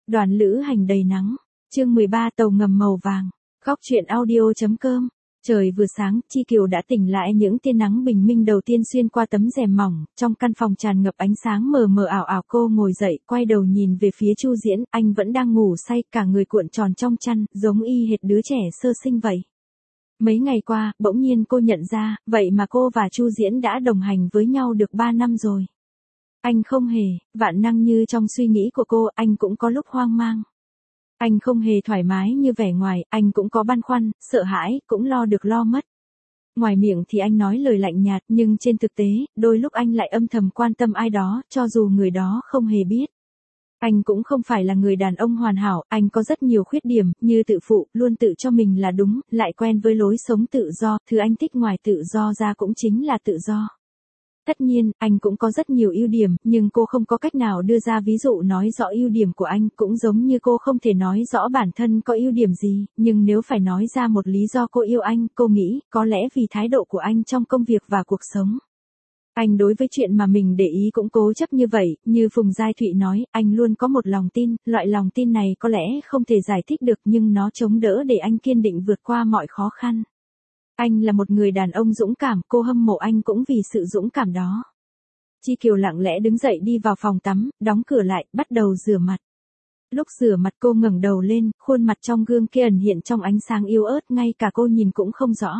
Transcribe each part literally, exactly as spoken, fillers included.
Đoàn lữ hành đầy nắng. Chương mười ba tàu ngầm màu vàng. Góc truyện audio.com. Trời vừa sáng, Chi Kiều đã tỉnh lại những tia nắng bình minh đầu tiên xuyên qua tấm rèm mỏng, trong căn phòng tràn ngập ánh sáng mờ mờ ảo ảo. Cô ngồi dậy, quay đầu nhìn về phía Chu Diễn, anh vẫn đang ngủ say, cả người cuộn tròn trong chăn, giống y hệt đứa trẻ sơ sinh vậy. Mấy ngày qua, bỗng nhiên cô nhận ra, vậy mà cô và Chu Diễn đã đồng hành với nhau được ba năm rồi. Anh không hề, vạn năng như trong suy nghĩ của cô, anh cũng có lúc hoang mang. Anh không hề thoải mái như vẻ ngoài, anh cũng có băn khoăn, sợ hãi, cũng lo được lo mất. Ngoài miệng thì anh nói lời lạnh nhạt, nhưng trên thực tế, đôi lúc anh lại âm thầm quan tâm ai đó, cho dù người đó không hề biết. Anh cũng không phải là người đàn ông hoàn hảo, anh có rất nhiều khuyết điểm, như tự phụ, luôn tự cho mình là đúng, lại quen với lối sống tự do, thứ anh thích ngoài tự do ra cũng chính là tự do. Tất nhiên, anh cũng có rất nhiều ưu điểm, nhưng cô không có cách nào đưa ra ví dụ nói rõ ưu điểm của anh, cũng giống như cô không thể nói rõ bản thân có ưu điểm gì, nhưng nếu phải nói ra một lý do cô yêu anh, cô nghĩ, có lẽ vì thái độ của anh trong công việc và cuộc sống. Anh đối với chuyện mà mình để ý cũng cố chấp như vậy, như Phùng Giai Thụy nói, anh luôn có một lòng tin, loại lòng tin này có lẽ không thể giải thích được nhưng nó chống đỡ để anh kiên định vượt qua mọi khó khăn. Anh là một người đàn ông dũng cảm, cô hâm mộ anh cũng vì sự dũng cảm đó. Chi Kiều lặng lẽ đứng dậy đi vào phòng tắm, đóng cửa lại, bắt đầu rửa mặt. Lúc rửa mặt cô ngẩng đầu lên, khuôn mặt trong gương kia ẩn hiện trong ánh sáng yếu ớt, ngay cả cô nhìn cũng không rõ.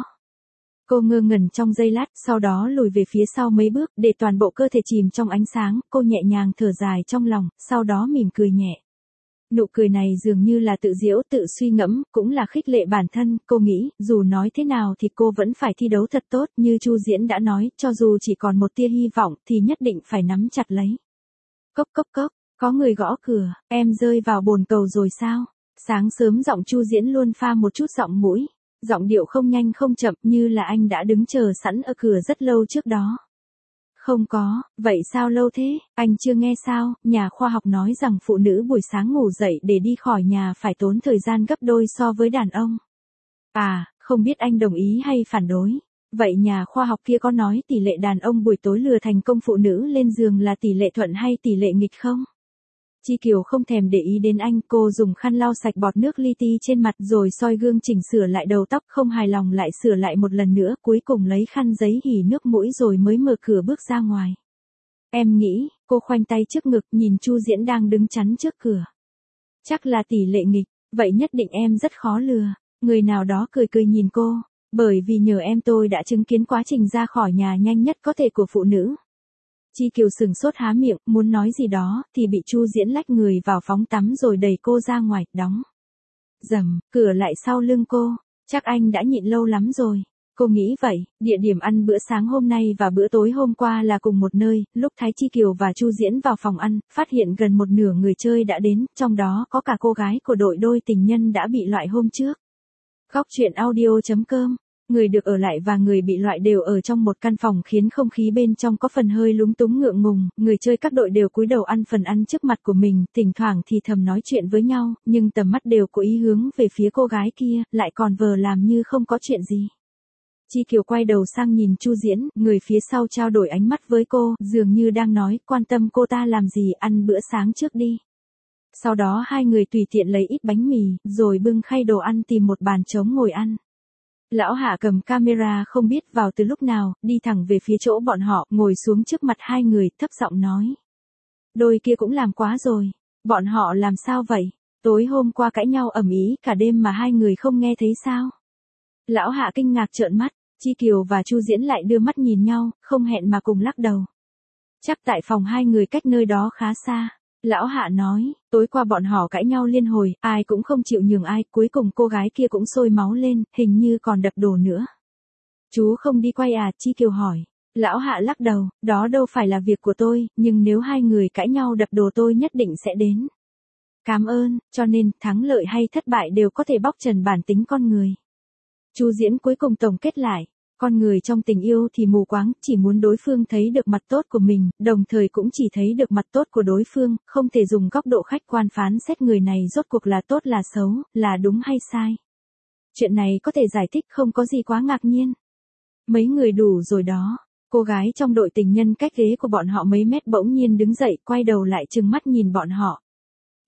Cô ngơ ngẩn trong giây lát, sau đó lùi về phía sau mấy bước, để toàn bộ cơ thể chìm trong ánh sáng, cô nhẹ nhàng thở dài trong lòng, sau đó mỉm cười nhẹ. Nụ cười này dường như là tự giễu, tự suy ngẫm, cũng là khích lệ bản thân, cô nghĩ, dù nói thế nào thì cô vẫn phải thi đấu thật tốt, như Chu Diễn đã nói, cho dù chỉ còn một tia hy vọng, thì nhất định phải nắm chặt lấy. Cốc cốc cốc, có người gõ cửa, em rơi vào bồn cầu rồi sao? Sáng sớm giọng Chu Diễn luôn pha một chút giọng mũi, giọng điệu không nhanh không chậm, như là anh đã đứng chờ sẵn ở cửa rất lâu trước đó. Không có, vậy sao lâu thế, anh chưa nghe sao, nhà khoa học nói rằng phụ nữ buổi sáng ngủ dậy để đi khỏi nhà phải tốn thời gian gấp đôi so với đàn ông. À, không biết anh đồng ý hay phản đối. Vậy nhà khoa học kia có nói tỷ lệ đàn ông buổi tối lừa thành công phụ nữ lên giường là tỷ lệ thuận hay tỷ lệ nghịch không? Chi Kiều không thèm để ý đến anh, cô dùng khăn lau sạch bọt nước li ti trên mặt rồi soi gương chỉnh sửa lại đầu tóc, không hài lòng lại sửa lại một lần nữa, cuối cùng lấy khăn giấy hỉ nước mũi rồi mới mở cửa bước ra ngoài. Em nghĩ, cô khoanh tay trước ngực nhìn Chu Diễn đang đứng chắn trước cửa. Chắc là tỷ lệ nghịch, vậy nhất định em rất khó lừa. Người nào đó cười cười nhìn cô, bởi vì nhờ em tôi đã chứng kiến quá trình ra khỏi nhà nhanh nhất có thể của phụ nữ. Chi Kiều sừng sốt há miệng, muốn nói gì đó, thì bị Chu Diễn lách người vào phóng tắm rồi đẩy cô ra ngoài, đóng. Rầm, cửa lại sau lưng cô, chắc anh đã nhịn lâu lắm rồi. Cô nghĩ vậy, địa điểm ăn bữa sáng hôm nay và bữa tối hôm qua là cùng một nơi, lúc Thái Chi Kiều và Chu Diễn vào phòng ăn, phát hiện gần một nửa người chơi đã đến, trong đó có cả cô gái của đội đôi tình nhân đã bị loại hôm trước. Góc truyện audio.com. Người được ở lại và người bị loại đều ở trong một căn phòng khiến không khí bên trong có phần hơi lúng túng ngượng ngùng, người chơi các đội đều cúi đầu ăn phần ăn trước mặt của mình, thỉnh thoảng thì thầm nói chuyện với nhau, nhưng tầm mắt đều có ý hướng về phía cô gái kia, lại còn vờ làm như không có chuyện gì. Chi Kiều quay đầu sang nhìn Chu Diễn, người phía sau trao đổi ánh mắt với cô, dường như đang nói, quan tâm cô ta làm gì, ăn bữa sáng trước đi. Sau đó hai người tùy tiện lấy ít bánh mì, rồi bưng khay đồ ăn tìm một bàn trống ngồi ăn. Lão Hạ cầm camera không biết vào từ lúc nào, đi thẳng về phía chỗ bọn họ, ngồi xuống trước mặt hai người, thấp giọng nói. Đôi kia cũng làm quá rồi. Bọn họ làm sao vậy? Tối hôm qua cãi nhau ầm ĩ cả đêm mà hai người không nghe thấy sao? Lão Hạ kinh ngạc trợn mắt, Chi Kiều và Chu Diễn lại đưa mắt nhìn nhau, không hẹn mà cùng lắc đầu. Chắc tại phòng hai người cách nơi đó khá xa. Lão Hạ nói, tối qua bọn họ cãi nhau liên hồi, ai cũng không chịu nhường ai, cuối cùng cô gái kia cũng sôi máu lên, hình như còn đập đồ nữa. Chú không đi quay à, Chi Kiều hỏi. Lão Hạ lắc đầu, đó đâu phải là việc của tôi, nhưng nếu hai người cãi nhau đập đồ tôi nhất định sẽ đến. Cảm ơn, cho nên, thắng lợi hay thất bại đều có thể bóc trần bản tính con người. Chu Diễn cuối cùng tổng kết lại. Con người trong tình yêu thì mù quáng, chỉ muốn đối phương thấy được mặt tốt của mình, đồng thời cũng chỉ thấy được mặt tốt của đối phương, không thể dùng góc độ khách quan phán xét người này rốt cuộc là tốt là xấu, là đúng hay sai. Chuyện này có thể giải thích, không có gì quá ngạc nhiên. Mấy người đủ rồi đó. Cô gái trong đội tình nhân cách ghế của bọn họ mấy mét bỗng nhiên đứng dậy, quay đầu lại trừng mắt nhìn bọn họ.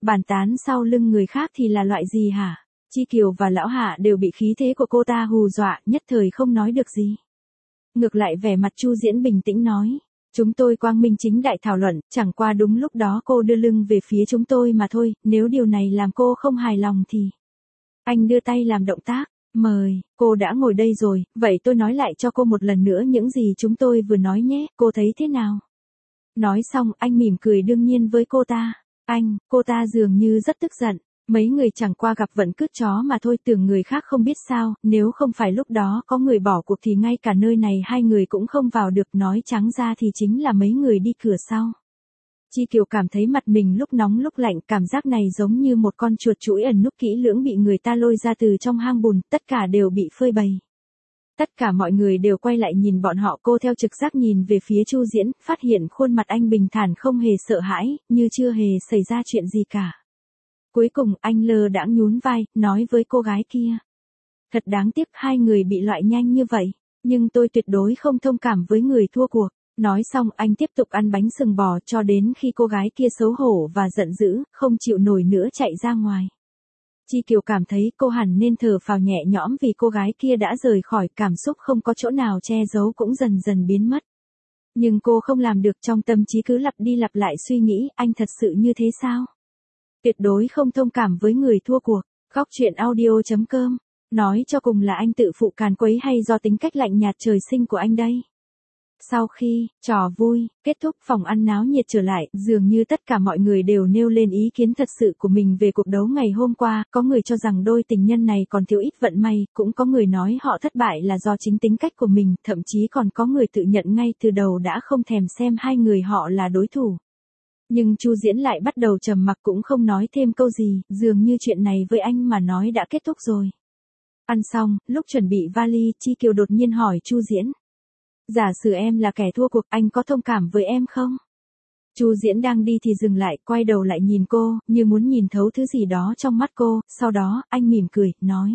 Bàn tán sau lưng người khác thì là loại gì hả? Chi Kiều và Lão Hạ đều bị khí thế của cô ta hù dọa, nhất thời không nói được gì. Ngược lại vẻ mặt Chu Diễn bình tĩnh nói. Chúng tôi quang minh chính đại thảo luận, chẳng qua đúng lúc đó cô đưa lưng về phía chúng tôi mà thôi, nếu điều này làm cô không hài lòng thì... Anh đưa tay làm động tác, mời, cô đã ngồi đây rồi, vậy tôi nói lại cho cô một lần nữa những gì chúng tôi vừa nói nhé, cô thấy thế nào? Nói xong, anh mỉm cười đương nhiên với cô ta. Anh, cô ta dường như rất tức giận. Mấy người chẳng qua gặp vận cứt chó mà thôi, tưởng người khác không biết sao, nếu không phải lúc đó có người bỏ cuộc thì ngay cả nơi này hai người cũng không vào được, nói trắng ra thì chính là mấy người đi cửa sau. Chi Kiều cảm thấy mặt mình lúc nóng lúc lạnh, cảm giác này giống như một con chuột chuỗi ẩn núp kỹ lưỡng bị người ta lôi ra từ trong hang bùn, tất cả đều bị phơi bày. Tất cả mọi người đều quay lại nhìn bọn họ, cô theo trực giác nhìn về phía Chu Diễn, phát hiện khuôn mặt anh bình thản không hề sợ hãi, như chưa hề xảy ra chuyện gì cả. Cuối cùng anh lơ đãng nhún vai, nói với cô gái kia. Thật đáng tiếc hai người bị loại nhanh như vậy, nhưng tôi tuyệt đối không thông cảm với người thua cuộc. Nói xong anh tiếp tục ăn bánh sừng bò cho đến khi cô gái kia xấu hổ và giận dữ, không chịu nổi nữa chạy ra ngoài. Chi Kiều cảm thấy cô hẳn nên thở phào nhẹ nhõm vì cô gái kia đã rời khỏi, cảm xúc không có chỗ nào che giấu cũng dần dần biến mất. Nhưng cô không làm được, trong tâm trí cứ lặp đi lặp lại suy nghĩ, anh thật sự như thế sao? Tuyệt đối không thông cảm với người thua cuộc. Góc truyện audio chấm com. Nói cho cùng là anh tự phụ càn quấy hay do tính cách lạnh nhạt trời sinh của anh đây? Sau khi trò vui kết thúc, phòng ăn náo nhiệt trở lại, dường như tất cả mọi người đều nêu lên ý kiến thật sự của mình về cuộc đấu ngày hôm qua, có người cho rằng đôi tình nhân này còn thiếu ít vận may, cũng có người nói họ thất bại là do chính tính cách của mình, thậm chí còn có người tự nhận ngay từ đầu đã không thèm xem hai người họ là đối thủ. Nhưng Chu Diễn lại bắt đầu trầm mặc cũng không nói thêm câu gì, dường như chuyện này với anh mà nói đã kết thúc rồi. Ăn xong, lúc chuẩn bị vali, Chi Kiều đột nhiên hỏi Chu Diễn. Giả sử em là kẻ thua cuộc, anh có thông cảm với em không? Chu Diễn đang đi thì dừng lại, quay đầu lại nhìn cô, như muốn nhìn thấu thứ gì đó trong mắt cô, sau đó, anh mỉm cười, nói.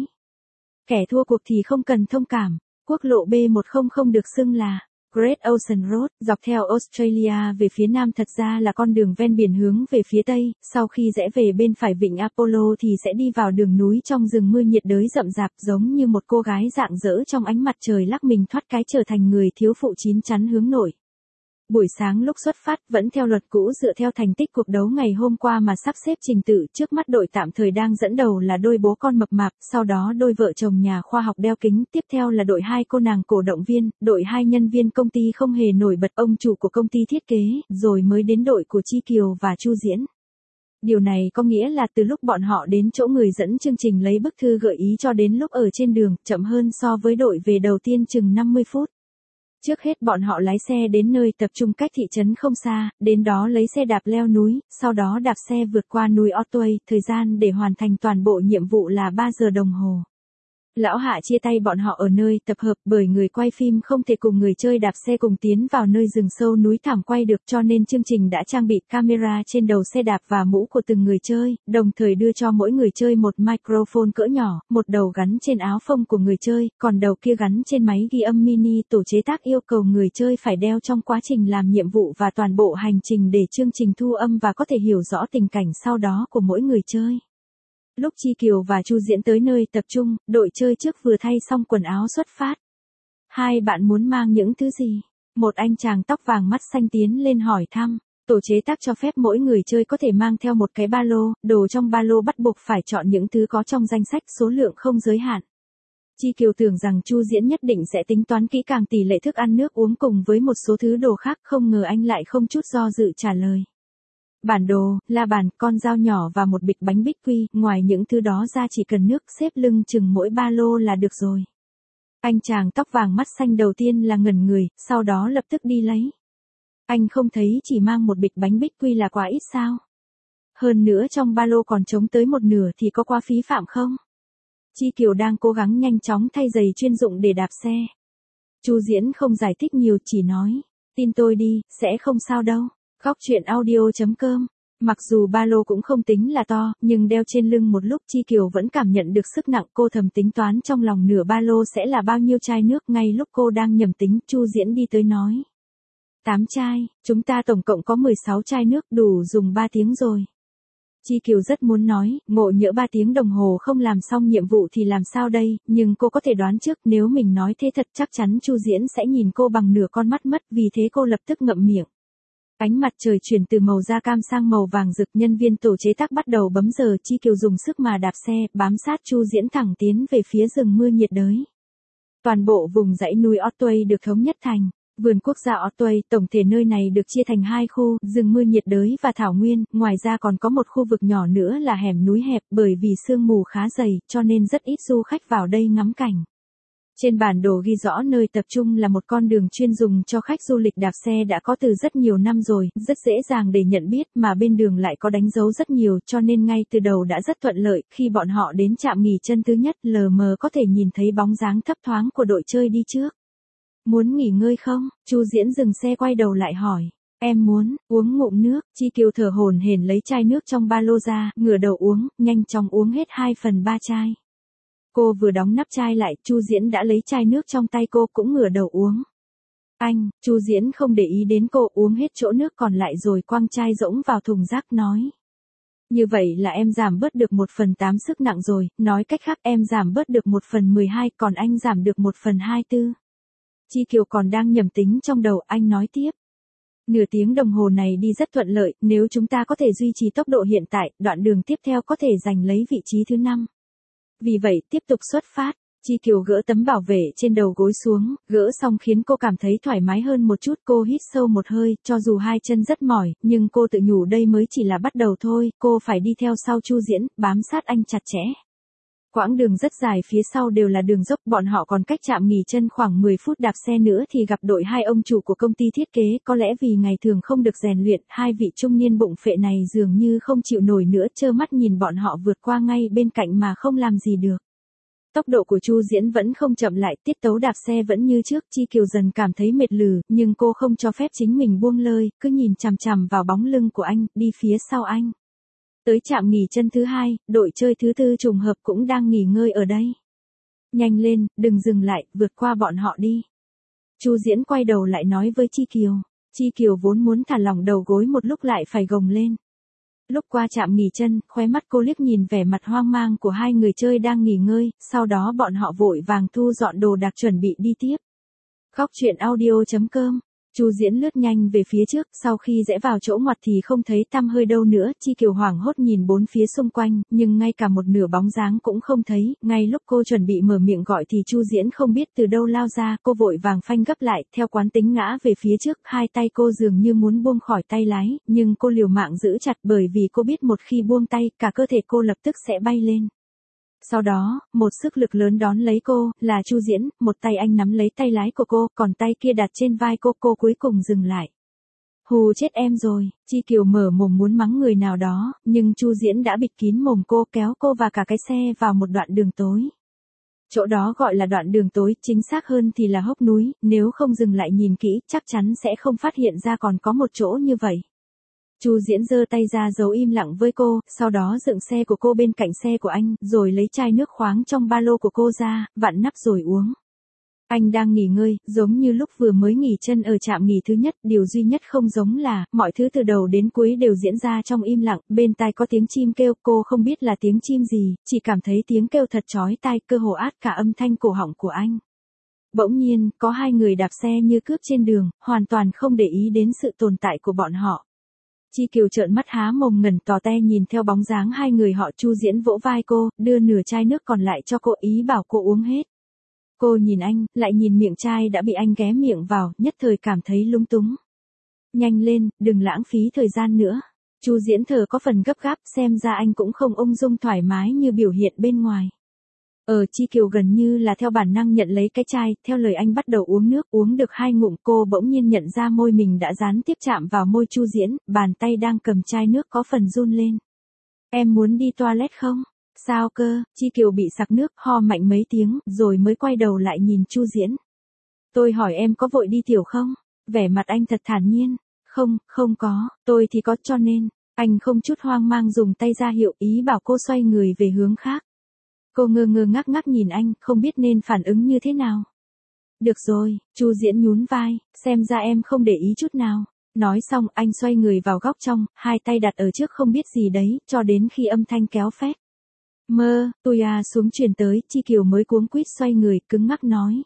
Kẻ thua cuộc thì không cần thông cảm, quốc lộ B một không được xưng là Great Ocean Road, dọc theo Australia về phía nam thật ra là con đường ven biển hướng về phía tây, sau khi rẽ về bên phải vịnh Apollo thì sẽ đi vào đường núi trong rừng mưa nhiệt đới rậm rạp, giống như một cô gái rạng rỡ trong ánh mặt trời lắc mình thoát cái trở thành người thiếu phụ chín chắn hướng nội. Buổi sáng lúc xuất phát vẫn theo luật cũ dựa theo thành tích cuộc đấu ngày hôm qua mà sắp xếp trình tự, trước mắt đội tạm thời đang dẫn đầu là đôi bố con mập mạp, sau đó đôi vợ chồng nhà khoa học đeo kính, tiếp theo là đội hai cô nàng cổ động viên, đội hai nhân viên công ty không hề nổi bật, ông chủ của công ty thiết kế, rồi mới đến đội của Chi Kiều và Chu Diễn. Điều này có nghĩa là từ lúc bọn họ đến chỗ người dẫn chương trình lấy bức thư gợi ý cho đến lúc ở trên đường, chậm hơn so với đội về đầu tiên chừng năm mươi phút. Trước hết bọn họ lái xe đến nơi tập trung cách thị trấn không xa, đến đó lấy xe đạp leo núi, sau đó đạp xe vượt qua núi Otway, thời gian để hoàn thành toàn bộ nhiệm vụ là ba giờ đồng hồ. Lão Hạ chia tay bọn họ ở nơi tập hợp bởi người quay phim không thể cùng người chơi đạp xe cùng tiến vào nơi rừng sâu núi thảm quay được, cho nên chương trình đã trang bị camera trên đầu xe đạp và mũ của từng người chơi, đồng thời đưa cho mỗi người chơi một microphone cỡ nhỏ, một đầu gắn trên áo phông của người chơi, còn đầu kia gắn trên máy ghi âm mini. Tổ chế tác yêu cầu người chơi phải đeo trong quá trình làm nhiệm vụ và toàn bộ hành trình để chương trình thu âm và có thể hiểu rõ tình cảnh sau đó của mỗi người chơi. Lúc Chi Kiều và Chu Diễn tới nơi tập trung, đội chơi trước vừa thay xong quần áo xuất phát. Hai bạn muốn mang những thứ gì? Một anh chàng tóc vàng mắt xanh tiến lên hỏi thăm. Tổ chế tác cho phép mỗi người chơi có thể mang theo một cái ba lô, đồ trong ba lô bắt buộc phải chọn những thứ có trong danh sách, số lượng không giới hạn. Chi Kiều tưởng rằng Chu Diễn nhất định sẽ tính toán kỹ càng tỷ lệ thức ăn nước uống cùng với một số thứ đồ khác, không ngờ anh lại không chút do dự trả lời. Bản đồ, la bàn, con dao nhỏ và một bịch bánh bích quy, ngoài những thứ đó ra chỉ cần nước xếp lưng chừng mỗi ba lô là được rồi. Anh chàng tóc vàng mắt xanh đầu tiên là ngẩn người, sau đó lập tức đi lấy. Anh không thấy chỉ mang một bịch bánh bích quy là quá ít sao? Hơn nữa trong ba lô còn trống tới một nửa thì có quá phí phạm không? Chi Kiều đang cố gắng nhanh chóng thay giày chuyên dụng để đạp xe. Chu Diễn không giải thích nhiều, chỉ nói, tin tôi đi, sẽ không sao đâu. Góc truyện audio chấm com. Mặc dù ba lô cũng không tính là to, nhưng đeo trên lưng một lúc Chi Kiều vẫn cảm nhận được sức nặng, cô thầm tính toán trong lòng nửa ba lô sẽ là bao nhiêu chai nước, ngay lúc cô đang nhầm tính, Chu Diễn đi tới nói. tám chai, chúng ta tổng cộng có mười sáu chai nước, đủ dùng ba tiếng rồi. Chi Kiều rất muốn nói, ngộ nhỡ ba tiếng đồng hồ không làm xong nhiệm vụ thì làm sao đây, nhưng cô có thể đoán trước nếu mình nói thế thật chắc chắn Chu Diễn sẽ nhìn cô bằng nửa con mắt mất, vì thế cô lập tức ngậm miệng. Ánh mặt trời chuyển từ màu da cam sang màu vàng rực, nhân viên tổ chế tác bắt đầu bấm giờ, Chi Kiều dùng sức mà đạp xe, bám sát Chu Diễn thẳng tiến về phía rừng mưa nhiệt đới. Toàn bộ vùng dãy núi Otway được thống nhất thành vườn quốc gia Otway, tổng thể nơi này được chia thành hai khu, rừng mưa nhiệt đới và thảo nguyên, ngoài ra còn có một khu vực nhỏ nữa là hẻm núi hẹp, bởi vì sương mù khá dày, cho nên rất ít du khách vào đây ngắm cảnh. Trên bản đồ ghi rõ nơi tập trung là một con đường chuyên dùng cho khách du lịch đạp xe đã có từ rất nhiều năm rồi, rất dễ dàng để nhận biết, mà bên đường lại có đánh dấu rất nhiều, cho nên ngay từ đầu đã rất thuận lợi. Khi bọn họ đến trạm nghỉ chân thứ nhất, lờ mờ có thể nhìn thấy bóng dáng thấp thoáng của đội chơi đi trước. Muốn nghỉ ngơi không? Chu Diễn dừng xe quay đầu lại hỏi. Em muốn, uống ngụm nước. Chi Kiều thở hổn hển lấy chai nước trong ba lô ra, ngửa đầu uống, nhanh chóng uống hết hai phần ba chai. Cô vừa đóng nắp chai lại, Chu Diễn đã lấy chai nước trong tay cô cũng ngửa đầu uống. Anh, Chu Diễn không để ý đến cô, uống hết chỗ nước còn lại rồi quăng chai rỗng vào thùng rác nói. Như vậy là em giảm bớt được một phần tám sức nặng rồi, nói cách khác em giảm bớt được một phần mười hai, còn anh giảm được một phần hai tư. Chi Kiều còn đang nhầm tính trong đầu, anh nói tiếp. Nửa tiếng đồng hồ này đi rất thuận lợi, nếu chúng ta có thể duy trì tốc độ hiện tại, đoạn đường tiếp theo có thể giành lấy vị trí thứ năm. Vì vậy, tiếp tục xuất phát. Chi Kiều gỡ tấm bảo vệ trên đầu gối xuống, gỡ xong khiến cô cảm thấy thoải mái hơn một chút. Cô hít sâu một hơi, cho dù hai chân rất mỏi, nhưng cô tự nhủ đây mới chỉ là bắt đầu thôi, cô phải đi theo sau Chu Diễn, bám sát anh chặt chẽ. Quãng đường rất dài phía sau đều là đường dốc, bọn họ còn cách trạm nghỉ chân khoảng mười phút đạp xe nữa thì gặp đội hai ông chủ của công ty thiết kế, có lẽ vì ngày thường không được rèn luyện, hai vị trung niên bụng phệ này dường như không chịu nổi nữa, trơ mắt nhìn bọn họ vượt qua ngay bên cạnh mà không làm gì được. Tốc độ của Chu Diễn vẫn không chậm lại, tiết tấu đạp xe vẫn như trước. Chi Kiều dần cảm thấy mệt lử, nhưng cô không cho phép chính mình buông lơi, cứ nhìn chằm chằm vào bóng lưng của anh, đi phía sau anh. Tới trạm nghỉ chân thứ hai, đội chơi thứ tư trùng hợp cũng đang nghỉ ngơi ở đây. Nhanh lên, đừng dừng lại, vượt qua bọn họ đi. Chu Diễn quay đầu lại nói với Chi Kiều. Chi Kiều vốn muốn thả lỏng đầu gối một lúc lại phải gồng lên. Lúc qua trạm nghỉ chân, khóe mắt cô liếc nhìn vẻ mặt hoang mang của hai người chơi đang nghỉ ngơi, sau đó bọn họ vội vàng thu dọn đồ đạc chuẩn bị đi tiếp. Góc truyện audio chấm com. Chu Diễn lướt nhanh về phía trước, sau khi rẽ vào chỗ ngoặt thì không thấy tăm hơi đâu nữa. Chi Kiều hoảng hốt nhìn bốn phía xung quanh, nhưng ngay cả một nửa bóng dáng cũng không thấy. Ngay lúc cô chuẩn bị mở miệng gọi thì Chu Diễn không biết từ đâu lao ra, cô vội vàng phanh gấp lại, theo quán tính ngã về phía trước. Hai tay cô dường như muốn buông khỏi tay lái, nhưng cô liều mạng giữ chặt, bởi vì cô biết một khi buông tay, cả cơ thể cô lập tức sẽ bay lên. Sau đó, một sức lực lớn đón lấy cô, là Chu Diễn, một tay anh nắm lấy tay lái của cô, còn tay kia đặt trên vai cô, cô cuối cùng dừng lại. Hù chết em rồi. Chi Kiều mở mồm muốn mắng người nào đó, nhưng Chu Diễn đã bịt kín mồm cô, kéo cô và cả cái xe vào một đoạn đường tối. Chỗ đó gọi là đoạn đường tối, chính xác hơn thì là hốc núi, nếu không dừng lại nhìn kỹ, chắc chắn sẽ không phát hiện ra còn có một chỗ như vậy. Chu Diễn giơ tay ra giấu im lặng với cô, sau đó dựng xe của cô bên cạnh xe của anh, rồi lấy chai nước khoáng trong ba lô của cô ra, vặn nắp rồi uống. Anh đang nghỉ ngơi, giống như lúc vừa mới nghỉ chân ở trạm nghỉ thứ nhất, điều duy nhất không giống là, mọi thứ từ đầu đến cuối đều diễn ra trong im lặng, bên tai có tiếng chim kêu, cô không biết là tiếng chim gì, chỉ cảm thấy tiếng kêu thật chói tai, cơ hồ át cả âm thanh cổ họng của anh. Bỗng nhiên, có hai người đạp xe như cướp trên đường, hoàn toàn không để ý đến sự tồn tại của bọn họ. Chi Kiều trợn mắt há mồm ngẩn tò te nhìn theo bóng dáng hai người họ. Chu Diễn vỗ vai cô, đưa nửa chai nước còn lại cho cô, ý bảo cô uống hết. Cô nhìn anh, lại nhìn miệng chai đã bị anh ghé miệng vào, nhất thời cảm thấy lúng túng. Nhanh lên, đừng lãng phí thời gian nữa. Chu Diễn thở có phần gấp gáp, xem ra anh cũng không ung dung thoải mái như biểu hiện bên ngoài. Ờ Chi Kiều gần như là theo bản năng nhận lấy cái chai, theo lời anh bắt đầu uống nước, uống được hai ngụm cô bỗng nhiên nhận ra môi mình đã dán tiếp chạm vào môi Chu Diễn, bàn tay đang cầm chai nước có phần run lên. Em muốn đi toilet không? Sao cơ? Chi Kiều bị sặc nước, ho mạnh mấy tiếng, rồi mới quay đầu lại nhìn Chu Diễn. Tôi hỏi em có vội đi tiểu không? Vẻ mặt anh thật thản nhiên. Không, không có, tôi thì có, cho nên, anh không chút hoang mang dùng tay ra hiệu, ý bảo cô xoay người về hướng khác. Cô ngơ ngơ ngác ngác nhìn anh, không biết nên phản ứng như thế nào. Được rồi, Chu Diễn nhún vai, xem ra em không để ý chút nào. Nói xong anh xoay người vào góc trong, hai tay đặt ở trước không biết gì đấy, cho đến khi âm thanh kéo phét. Mơ, tôi à xuống truyền tới, Chi Kiều mới cuống quýt xoay người, cứng ngắc nói.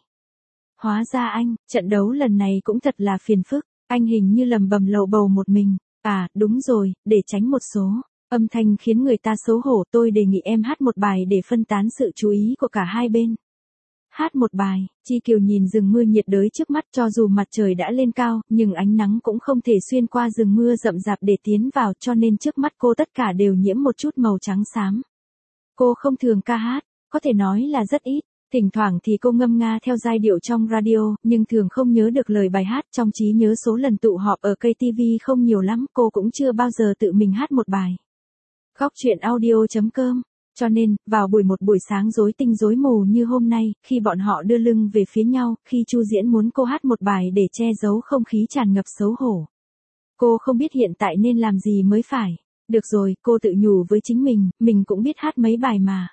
Hóa ra anh, trận đấu lần này cũng thật là phiền phức, anh hình như lầm bầm lầu bầu một mình. À, đúng rồi, để tránh một số âm thanh khiến người ta xấu hổ, tôi đề nghị em hát một bài để phân tán sự chú ý của cả hai bên. Hát một bài, Chi Kiều nhìn rừng mưa nhiệt đới trước mắt, cho dù mặt trời đã lên cao, nhưng ánh nắng cũng không thể xuyên qua rừng mưa rậm rạp để tiến vào, cho nên trước mắt cô tất cả đều nhiễm một chút màu trắng xám. Cô không thường ca hát, có thể nói là rất ít. Thỉnh thoảng thì cô ngâm nga theo giai điệu trong radio, nhưng thường không nhớ được lời bài hát, trong trí nhớ số lần tụ họp ở ca tê vê không nhiều lắm, cô cũng chưa bao giờ tự mình hát một bài. Góc chuyện audio chấm com. Cho nên, vào buổi một buổi sáng rối tinh rối mù như hôm nay, khi bọn họ đưa lưng về phía nhau, khi Chu Diễn muốn cô hát một bài để che giấu không khí tràn ngập xấu hổ. Cô không biết hiện tại nên làm gì mới phải. Được rồi, cô tự nhủ với chính mình, mình cũng biết hát mấy bài mà.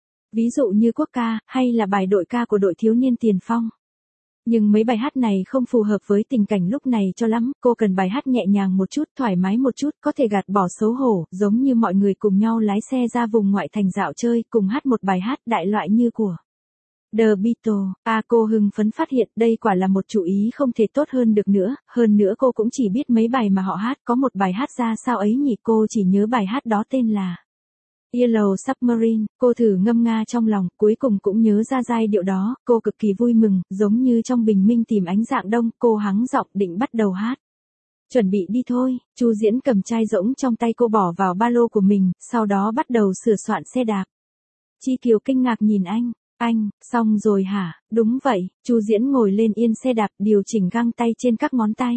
Ví dụ như quốc ca, hay là bài đội ca của đội thiếu niên tiền phong. Nhưng mấy bài hát này không phù hợp với tình cảnh lúc này cho lắm, cô cần bài hát nhẹ nhàng một chút, thoải mái một chút, có thể gạt bỏ xấu hổ, giống như mọi người cùng nhau lái xe ra vùng ngoại thành dạo chơi, cùng hát một bài hát đại loại như của The Beatles. À, cô hưng phấn phát hiện đây quả là một chủ ý không thể tốt hơn được nữa, hơn nữa cô cũng chỉ biết mấy bài mà họ hát, có một bài hát ra sao ấy nhỉ, cô chỉ nhớ bài hát đó tên là Yellow Submarine. Cô thử ngâm nga trong lòng, cuối cùng cũng nhớ ra giai điệu đó, cô cực kỳ vui mừng, giống như trong bình minh tìm ánh dạng đông, cô hắng giọng định bắt đầu hát. Chuẩn bị đi thôi, Chu Diễn cầm chai rỗng trong tay cô bỏ vào ba lô của mình, sau đó bắt đầu sửa soạn xe đạp. Chi Kiều kinh ngạc nhìn anh, anh, xong rồi hả? Đúng vậy, Chu Diễn ngồi lên yên xe đạp, điều chỉnh găng tay trên các ngón tay.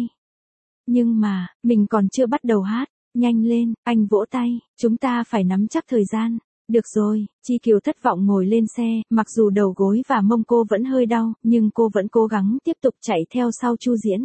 Nhưng mà, mình còn chưa bắt đầu hát. Nhanh lên, anh vỗ tay, chúng ta phải nắm chắc thời gian. Được rồi, Chi Kiều thất vọng ngồi lên xe, mặc dù đầu gối và mông cô vẫn hơi đau, nhưng cô vẫn cố gắng tiếp tục chạy theo sau Chu Diễn.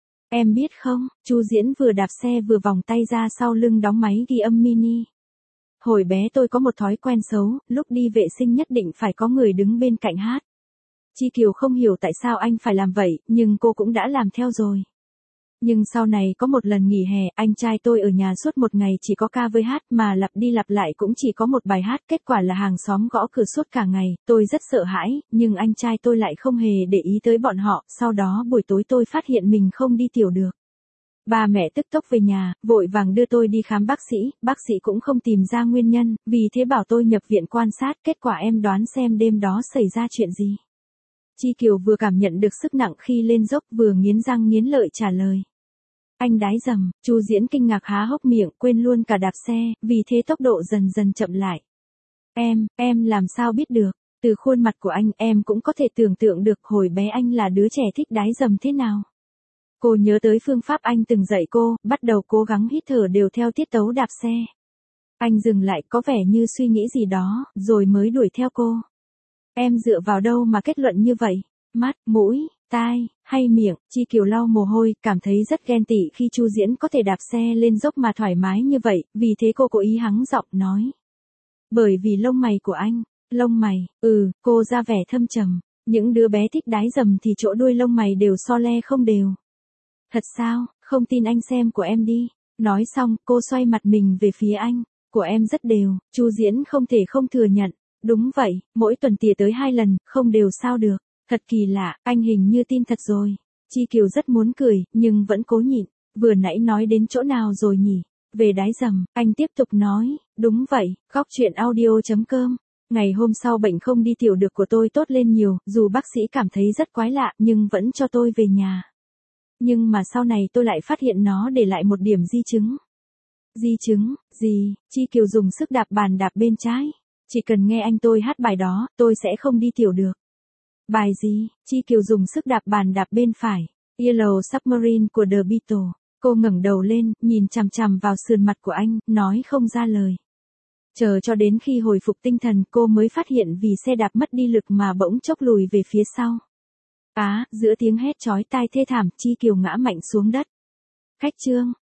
Em biết không, Chu Diễn vừa đạp xe vừa vòng tay ra sau lưng đóng máy ghi âm mini. Hồi bé tôi có một thói quen xấu, lúc đi vệ sinh nhất định phải có người đứng bên cạnh hát. Chi Kiều không hiểu tại sao anh phải làm vậy, nhưng cô cũng đã làm theo rồi. Nhưng sau này có một lần nghỉ hè, anh trai tôi ở nhà suốt một ngày chỉ có ca với hát, mà lặp đi lặp lại cũng chỉ có một bài hát, kết quả là hàng xóm gõ cửa suốt cả ngày, tôi rất sợ hãi, nhưng anh trai tôi lại không hề để ý tới bọn họ, sau đó buổi tối tôi phát hiện mình không đi tiểu được. Ba mẹ tức tốc về nhà, vội vàng đưa tôi đi khám bác sĩ, bác sĩ cũng không tìm ra nguyên nhân, vì thế bảo tôi nhập viện quan sát, kết quả em đoán xem đêm đó xảy ra chuyện gì. Chi Kiều vừa cảm nhận được sức nặng khi lên dốc vừa nghiến răng nghiến lợi trả lời. Anh đái dầm, Chu Diễn kinh ngạc há hốc miệng, quên luôn cả đạp xe, vì thế tốc độ dần dần chậm lại. Em, em làm sao biết được, từ khuôn mặt của anh em cũng có thể tưởng tượng được hồi bé anh là đứa trẻ thích đái dầm thế nào. Cô nhớ tới phương pháp anh từng dạy cô, bắt đầu cố gắng hít thở đều theo tiết tấu đạp xe. Anh dừng lại có vẻ như suy nghĩ gì đó, rồi mới đuổi theo cô. Em dựa vào đâu mà kết luận như vậy? Mắt, mũi, tai, hay miệng? Chi Kiều lau mồ hôi, cảm thấy rất ghen tị khi Chu Diễn có thể đạp xe lên dốc mà thoải mái như vậy, vì thế cô cố ý hắng giọng nói. Bởi vì lông mày của anh, lông mày, ừ, cô ra vẻ thâm trầm, những đứa bé thích đái dầm thì chỗ đuôi lông mày đều so le không đều. Thật sao, không tin anh xem của em đi. Nói xong, cô xoay mặt mình về phía anh, của em rất đều, Chu Diễn không thể không thừa nhận. Đúng vậy, mỗi tuần tỉa tới hai lần, không đều sao được. Thật kỳ lạ, anh hình như tin thật rồi. Chi Kiều rất muốn cười, nhưng vẫn cố nhịn. Vừa nãy nói đến chỗ nào rồi nhỉ? Về đái dầm, anh tiếp tục nói. Đúng vậy, góc chuyện audio chấm com. Ngày hôm sau bệnh không đi tiểu được của tôi tốt lên nhiều, dù bác sĩ cảm thấy rất quái lạ, nhưng vẫn cho tôi về nhà. Nhưng mà sau này tôi lại phát hiện nó để lại một điểm di chứng. Di chứng, gì? Chi Kiều dùng sức đạp bàn đạp bên trái. Chỉ cần nghe anh tôi hát bài đó, tôi sẽ không đi tiểu được. Bài gì? Chi Kiều dùng sức đạp bàn đạp bên phải. Yellow Submarine của The Beatles. Cô ngẩng đầu lên, nhìn chằm chằm vào sườn mặt của anh, nói không ra lời. Chờ cho đến khi hồi phục tinh thần cô mới phát hiện vì xe đạp mất đi lực mà bỗng chốc lùi về phía sau. Á, à, giữa tiếng hét chói tai thê thảm, Chi Kiều ngã mạnh xuống đất. Khách trương,